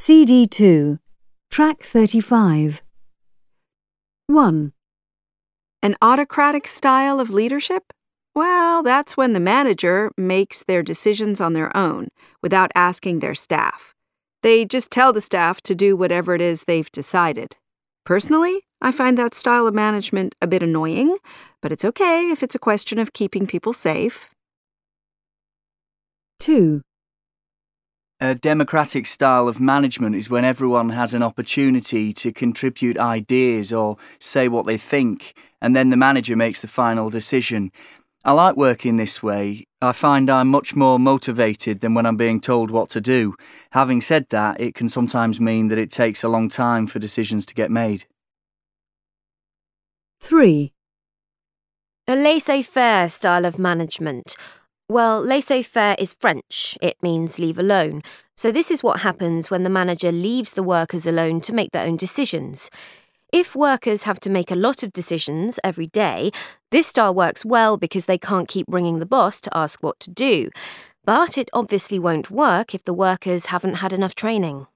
CD2, Track 35. 1. An autocratic style of leadership? Well, that's when the manager makes their decisions on their own, without asking their staff. They just tell the staff to do whatever it is they've decided. Personally, I find that style of management a bit annoying, but it's okay if it's a question of keeping people safe. 2. A democratic style of management is when everyone has an opportunity to contribute ideas or say what they think, and then the manager makes the final decision. I like working this way. I find I'm much more motivated than when I'm being told what to do. Having said that, it can sometimes mean that it takes a long time for decisions to get made. 3. A laissez-faire style of management. Well, laissez-faire is French. It means leave alone. So this is what happens when the manager leaves the workers alone to make their own decisions. If workers have to make a lot of decisions every day, this style works well because they can't keep ringing the boss to ask what to do. But it obviously won't work if the workers haven't had enough training.